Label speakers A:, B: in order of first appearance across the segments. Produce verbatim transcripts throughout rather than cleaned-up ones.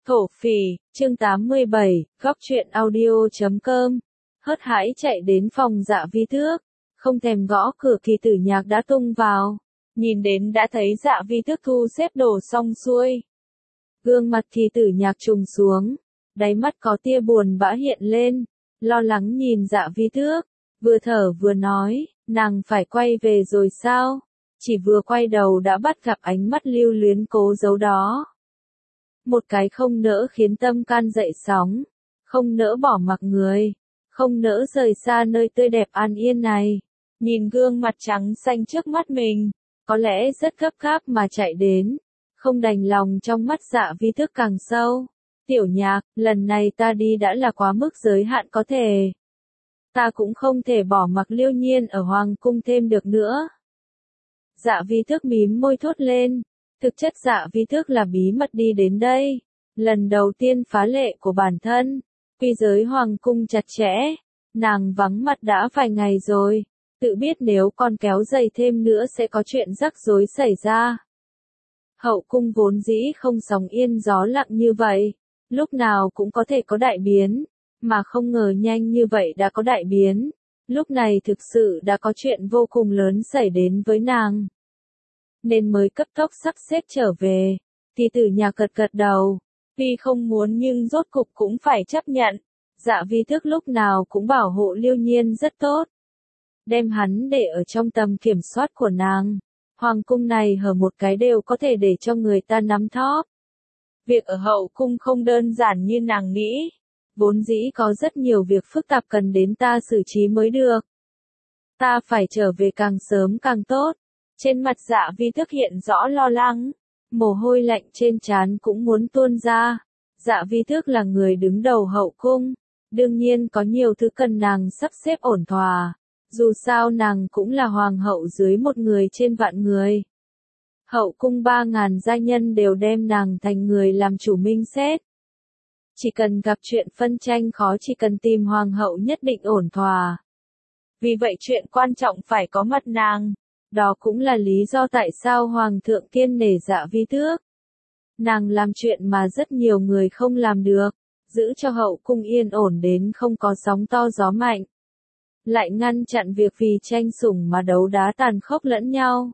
A: Thổ phỉ, chương tám mươi bảy, góc truyện audio chấm com. Hớt hải chạy đến phòng Dạ Vi Tước, không thèm gõ cửa Kỳ Tử Nhạc đã tung vào. Nhìn đến đã thấy Dạ Vi Tước thu xếp đồ xong xuôi. Gương mặt Kỳ Tử Nhạc trùng xuống, đáy mắt có tia buồn bã hiện lên, lo lắng nhìn Dạ Vi Tước, vừa thở vừa nói, nàng phải quay về rồi sao? Chỉ vừa quay đầu đã bắt gặp ánh mắt lưu luyến cố giấu đó. Một cái không nỡ khiến tâm can dậy sóng, không nỡ bỏ mặc người, không nỡ rời xa nơi tươi đẹp an yên này. Nhìn gương mặt trắng xanh trước mắt mình, có lẽ rất gấp gáp mà chạy đến, không đành lòng trong mắt Dạ Vi Tước càng sâu. Tiểu Nhạc, lần này ta đi đã là quá mức giới hạn có thể. Ta cũng không thể bỏ mặc Liêu Nhiên ở Hoàng cung thêm được nữa. Dạ Vi Tước mím môi thốt lên. Thực chất Dạ Vi Tước là bí mật đi đến đây, lần đầu tiên phá lệ của bản thân, quy giới hoàng cung chặt chẽ, nàng vắng mặt đã vài ngày rồi, tự biết nếu còn kéo dày thêm nữa sẽ có chuyện rắc rối xảy ra. Hậu cung vốn dĩ không sóng yên gió lặng như vậy, lúc nào cũng có thể có đại biến, mà không ngờ nhanh như vậy đã có đại biến, lúc này thực sự đã có chuyện vô cùng lớn xảy đến với nàng. Nên mới cấp tốc sắp xếp trở về. Kỳ Tử Nhạc gật gật đầu, tuy không muốn nhưng rốt cục cũng phải chấp nhận. Dạ Vi Tước lúc nào cũng bảo hộ Liêu Nhiên rất tốt, đem hắn để ở trong tầm kiểm soát của nàng. Hoàng cung này hở một cái đều có thể để cho người ta nắm thóp. Việc ở hậu cung không đơn giản như nàng nghĩ, vốn dĩ có rất nhiều việc phức tạp cần đến ta xử trí mới được. Ta phải trở về càng sớm càng tốt. Trên mặt Dạ Vi Tước hiện rõ lo lắng, mồ hôi lạnh trên trán cũng muốn tuôn ra. Dạ Vi Tước là người đứng đầu hậu cung, đương nhiên có nhiều thứ cần nàng sắp xếp ổn thỏa, dù sao nàng cũng là hoàng hậu dưới một người trên vạn người. Hậu cung ba ngàn gia nhân đều đem nàng thành người làm chủ minh xét. Chỉ cần gặp chuyện phân tranh khó chỉ cần tìm hoàng hậu nhất định ổn thỏa. Vì vậy chuyện quan trọng phải có mặt nàng. Đó cũng là lý do tại sao Hoàng thượng kiên nể Dạ Vi Tước. Nàng làm chuyện mà rất nhiều người không làm được, giữ cho hậu cung yên ổn đến không có sóng to gió mạnh. Lại ngăn chặn việc vì tranh sủng mà đấu đá tàn khốc lẫn nhau.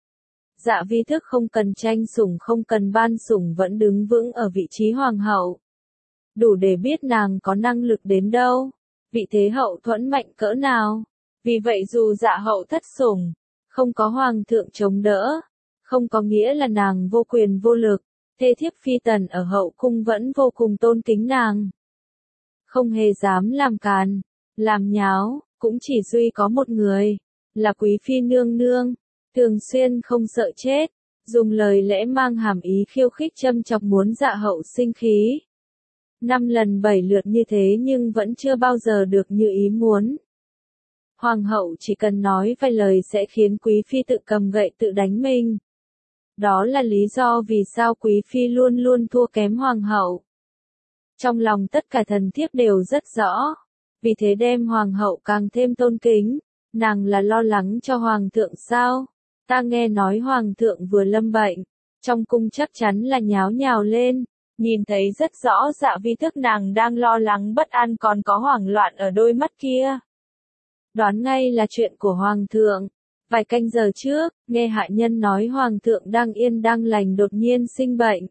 A: Dạ Vi Tước không cần tranh sủng không cần ban sủng vẫn đứng vững ở vị trí hoàng hậu. Đủ để biết nàng có năng lực đến đâu, vị thế hậu thuẫn mạnh cỡ nào. Vì vậy dù Dạ hậu thất sủng, không có hoàng thượng chống đỡ, không có nghĩa là nàng vô quyền vô lực, thê thiếp phi tần ở hậu cung vẫn vô cùng tôn kính nàng. Không hề dám làm càn, làm nháo, cũng chỉ duy có một người, là quý phi nương nương, thường xuyên không sợ chết, dùng lời lẽ mang hàm ý khiêu khích châm chọc muốn Dạ hậu sinh khí. Năm lần bảy lượt như thế nhưng vẫn chưa bao giờ được như ý muốn. Hoàng hậu chỉ cần nói vài lời sẽ khiến quý phi tự cầm gậy tự đánh mình. Đó là lý do vì sao quý phi luôn luôn thua kém hoàng hậu. Trong lòng tất cả thần thiếp đều rất rõ, vì thế đem hoàng hậu càng thêm tôn kính. Nàng là lo lắng cho hoàng thượng sao? Ta nghe nói hoàng thượng vừa lâm bệnh, trong cung chắc chắn là nháo nhào lên. Nhìn thấy rất rõ Dạ Vi Tước nàng đang lo lắng bất an còn có hoảng loạn ở đôi mắt kia. Đoán ngay là chuyện của Hoàng thượng. Vài canh giờ trước, nghe hạ nhân nói Hoàng thượng đang yên đang lành đột nhiên sinh bệnh.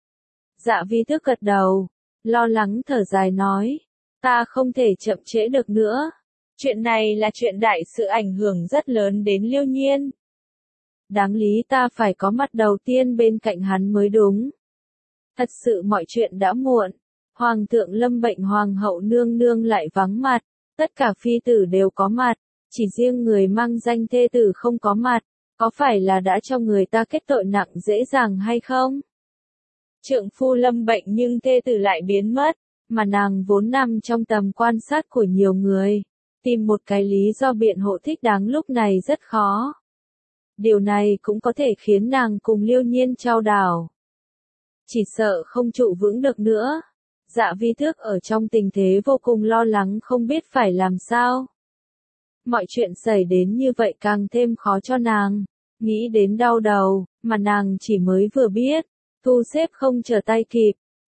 A: Dạ Vi Tước gật đầu, lo lắng thở dài nói, ta không thể chậm trễ được nữa. Chuyện này là chuyện đại sự ảnh hưởng rất lớn đến Liêu Nhiên. Đáng lý ta phải có mặt đầu tiên bên cạnh hắn mới đúng. Thật sự mọi chuyện đã muộn. Hoàng thượng lâm bệnh hoàng hậu nương nương lại vắng mặt. Tất cả phi tử đều có mặt, chỉ riêng người mang danh thê tử không có mặt, có phải là đã cho người ta kết tội nặng dễ dàng hay không? Trượng phu lâm bệnh nhưng thê tử lại biến mất, mà nàng vốn nằm trong tầm quan sát của nhiều người, tìm một cái lý do biện hộ thích đáng lúc này rất khó. Điều này cũng có thể khiến nàng cùng Liêu Nhiên trao đảo. Chỉ sợ không trụ vững được nữa. Dạ Vi Tước ở trong tình thế vô cùng lo lắng không biết phải làm sao. Mọi chuyện xảy đến như vậy càng thêm khó cho nàng, nghĩ đến đau đầu, mà nàng chỉ mới vừa biết, thu xếp không trở tay kịp,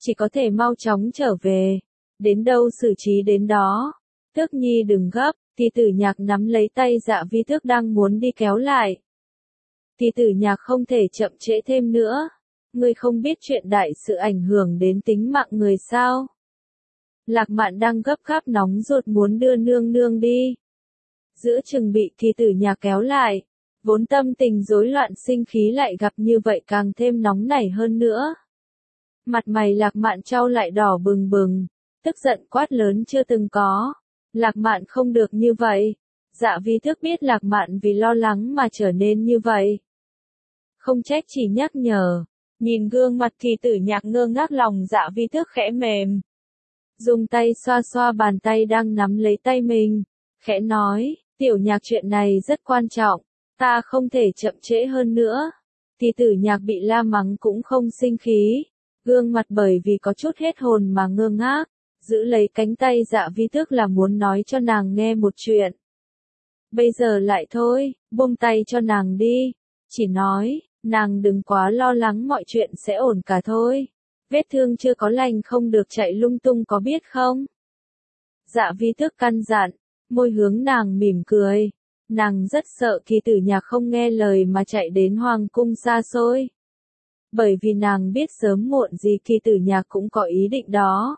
A: chỉ có thể mau chóng trở về. Đến đâu xử trí đến đó. Tước Nhi đừng gấp, thì tử nhạc nắm lấy tay Dạ Vi Tước đang muốn đi kéo lại. Thì tử nhạc không thể chậm trễ thêm nữa. Ngươi không biết chuyện đại sự ảnh hưởng đến tính mạng người sao? Lạc Mạn đang gấp gáp nóng ruột muốn đưa nương nương đi. Giữa chừng bị thì tử nhạc kéo lại. Vốn tâm tình rối loạn sinh khí lại gặp như vậy càng thêm nóng nảy hơn nữa. Mặt mày Lạc Mạn trao lại đỏ bừng bừng. Tức giận quát lớn chưa từng có. Lạc Mạn không được như vậy. Dạ Vi Tước biết Lạc Mạn vì lo lắng mà trở nên như vậy. Không trách chỉ nhắc nhở. Nhìn gương mặt thì tử nhạc ngơ ngác lòng Dạ Vi Tước khẽ mềm. Dùng tay xoa xoa bàn tay đang nắm lấy tay mình. Khẽ nói, tiểu nhạc chuyện này rất quan trọng. Ta không thể chậm trễ hơn nữa. Thì tử nhạc bị la mắng cũng không sinh khí. Gương mặt bởi vì có chút hết hồn mà ngơ ngác. Giữ lấy cánh tay Dạ Vi Tước là muốn nói cho nàng nghe một chuyện. Bây giờ lại thôi, buông tay cho nàng đi. Chỉ nói, nàng đừng quá lo lắng mọi chuyện sẽ ổn cả thôi. Vết thương chưa có lành không được chạy lung tung có biết không? Dạ Vi Tước căn dặn, môi hướng nàng mỉm cười. Nàng rất sợ Kỳ Tử Nhạc không nghe lời mà chạy đến hoàng cung xa xôi. Bởi vì nàng biết sớm muộn gì Kỳ Tử Nhạc cũng có ý định đó.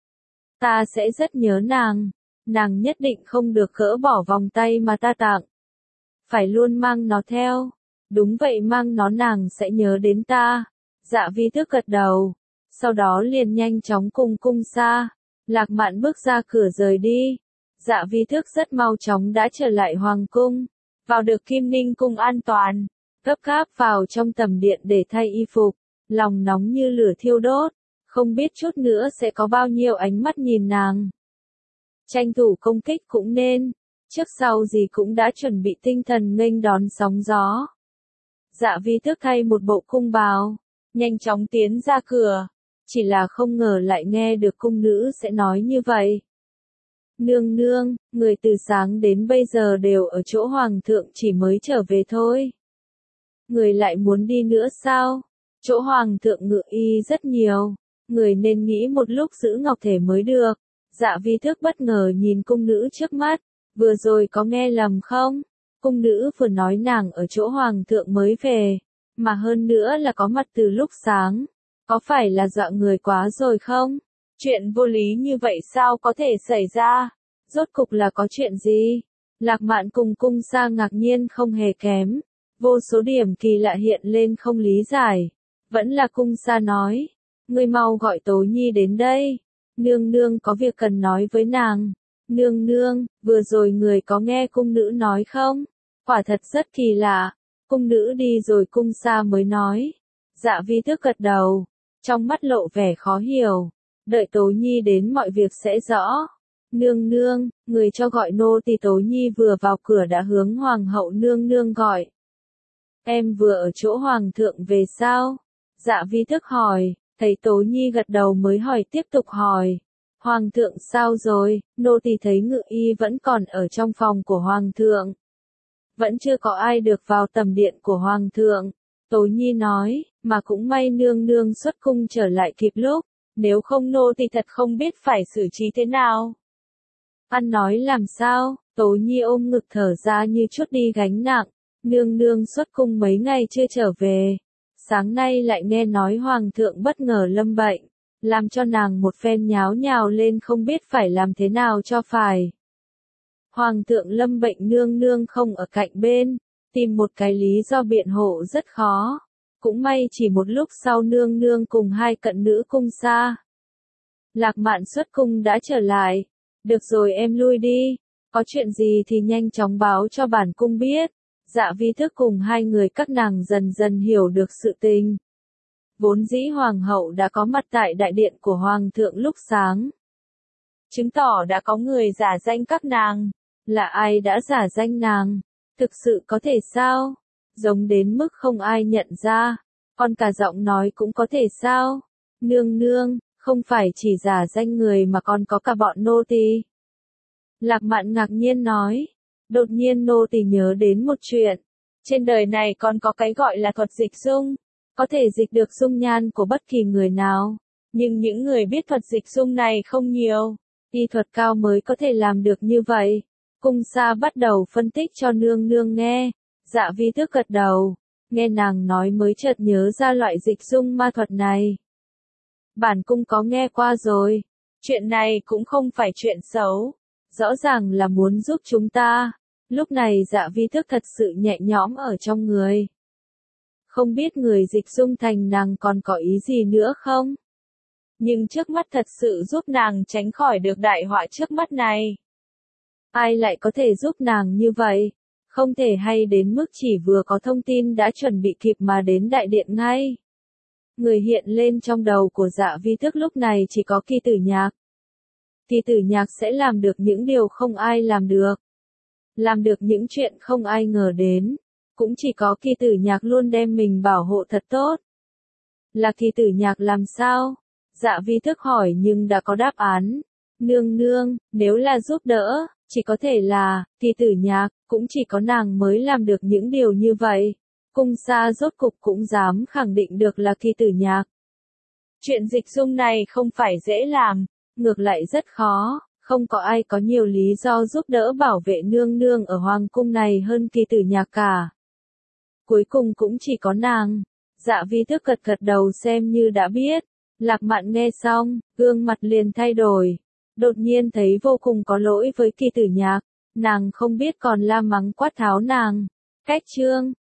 A: Ta sẽ rất nhớ nàng. Nàng nhất định không được gỡ bỏ vòng tay mà ta tặng. Phải luôn mang nó theo. Đúng vậy, mang nó nàng sẽ nhớ đến ta. Dạ Vi Tước gật đầu. Sau đó liền nhanh chóng cùng cung xa. Lạc Mạn bước ra cửa rời đi. Dạ Vi Tước rất mau chóng đã trở lại hoàng cung. Vào được Kim Ninh cung an toàn. Gấp gáp vào trong tầm điện để thay y phục. Lòng nóng như lửa thiêu đốt. Không biết chút nữa sẽ có bao nhiêu ánh mắt nhìn nàng. Tranh thủ công kích cũng nên. Trước sau gì cũng đã chuẩn bị tinh thần nghênh đón sóng gió. Dạ Vi Tước thay một bộ cung bào. Nhanh chóng tiến ra cửa. Chỉ là không ngờ lại nghe được cung nữ sẽ nói như vậy. Nương nương, người từ sáng đến bây giờ đều ở chỗ hoàng thượng chỉ mới trở về thôi. Người lại muốn đi nữa sao? Chỗ hoàng thượng ngự y rất nhiều. Người nên nghĩ một lúc giữ ngọc thể mới được. Dạ Vi Tước bất ngờ nhìn cung nữ trước mắt. Vừa rồi có nghe lầm không? Cung nữ vừa nói nàng ở chỗ hoàng thượng mới về. Mà hơn nữa là có mặt từ lúc sáng. Có phải là dọa người quá rồi không? Chuyện vô lý như vậy sao có thể xảy ra? Rốt cục là có chuyện gì? Lạc Mạn cùng cung xa ngạc nhiên không hề kém. Vô số điểm kỳ lạ hiện lên không lý giải. Vẫn là cung xa nói. Ngươi mau gọi Tố Nhi đến đây. Nương nương có việc cần nói với nàng. Nương nương, vừa rồi người có nghe cung nữ nói không? Quả thật rất kỳ lạ. Cung nữ đi rồi cung xa mới nói. Dạ Vi Tước gật đầu. Trong mắt lộ vẻ khó hiểu. Đợi Tố Nhi đến mọi việc sẽ rõ. Nương nương, người cho gọi nô tỳ. Tố Nhi vừa vào cửa đã hướng hoàng hậu nương nương gọi. Em vừa ở chỗ hoàng thượng về sao? Dạ Vi Tước hỏi. Thấy Tố Nhi gật đầu mới hỏi tiếp tục hỏi. Hoàng thượng sao rồi? Nô tỳ thấy ngự y vẫn còn ở trong phòng của hoàng thượng. Vẫn chưa có ai được vào tầm điện của hoàng thượng. Tố Nhi nói, mà cũng may nương nương xuất cung trở lại kịp lúc. Nếu không nô tỳ thật không biết phải xử trí thế nào. Ăn nói làm sao? Tố Nhi ôm ngực thở ra như chút đi gánh nặng. Nương nương xuất cung mấy ngày chưa trở về. Sáng nay lại nghe nói hoàng thượng bất ngờ lâm bệnh. Làm cho nàng một phen nháo nhào lên không biết phải làm thế nào cho phải. Hoàng thượng lâm bệnh nương nương không ở cạnh bên. Tìm một cái lý do biện hộ rất khó. Cũng may chỉ một lúc sau nương nương cùng hai cận nữ cung xa. Lạc Mạn xuất cung đã trở lại. Được rồi em lui đi. Có chuyện gì thì nhanh chóng báo cho bản cung biết. Dạ Vi Tước cùng hai người các nàng dần dần hiểu được sự tình. Vốn dĩ hoàng hậu đã có mặt tại đại điện của hoàng thượng lúc sáng. Chứng tỏ đã có người giả danh các nàng. Là ai đã giả danh nàng? Thực sự có thể sao? Giống đến mức không ai nhận ra. Còn cả giọng nói cũng có thể sao? Nương nương, không phải chỉ giả danh người mà còn có cả bọn nô tỳ. Lạc Mạn ngạc nhiên nói. Đột nhiên nô tỳ nhớ đến một chuyện. Trên đời này còn có cái gọi là thuật dịch dung. Có thể dịch được dung nhan của bất kỳ người nào. Nhưng những người biết thuật dịch dung này không nhiều. Y thuật cao mới có thể làm được như vậy. Cung Sa bắt đầu phân tích cho nương nương nghe. Dạ Vi Tước gật đầu. Nghe nàng nói mới chợt nhớ ra loại dịch dung ma thuật này. Bản cung có nghe qua rồi. Chuyện này cũng không phải chuyện xấu. Rõ ràng là muốn giúp chúng ta. Lúc này Dạ Vi Tước thật sự nhẹ nhõm ở trong người. Không biết người dịch dung thành nàng còn có ý gì nữa không? Nhưng trước mắt thật sự giúp nàng tránh khỏi được đại họa trước mắt này. Ai lại có thể giúp nàng như vậy? Không thể hay đến mức chỉ vừa có thông tin đã chuẩn bị kịp mà đến đại điện ngay. Người hiện lên trong đầu của Dạ Vi Tước lúc này chỉ có Kỳ Tử Nhạc. Kỳ Tử Nhạc sẽ làm được những điều không ai làm được. Làm được những chuyện không ai ngờ đến. Cũng chỉ có Kỳ Tử Nhạc luôn đem mình bảo hộ thật tốt. Là Kỳ Tử Nhạc làm sao? Dạ Vi Tước hỏi nhưng đã có đáp án. Nương nương, nếu là giúp đỡ, chỉ có thể là Kỳ Tử Nhạc, cũng chỉ có nàng mới làm được những điều như vậy. Cung Sa rốt cục cũng dám khẳng định được là Kỳ Tử Nhạc. Chuyện dịch dung này không phải dễ làm, ngược lại rất khó, không có ai có nhiều lý do giúp đỡ bảo vệ nương nương ở hoàng cung này hơn Kỳ Tử Nhạc cả. Cuối cùng cũng chỉ có nàng. Dạ Vi Tước gật gật đầu xem như đã biết. Lạc Mạn nghe xong, gương mặt liền thay đổi. Đột nhiên thấy vô cùng có lỗi với Kỳ Tử Nhạc. Nàng không biết còn la mắng quát tháo nàng. Cách chương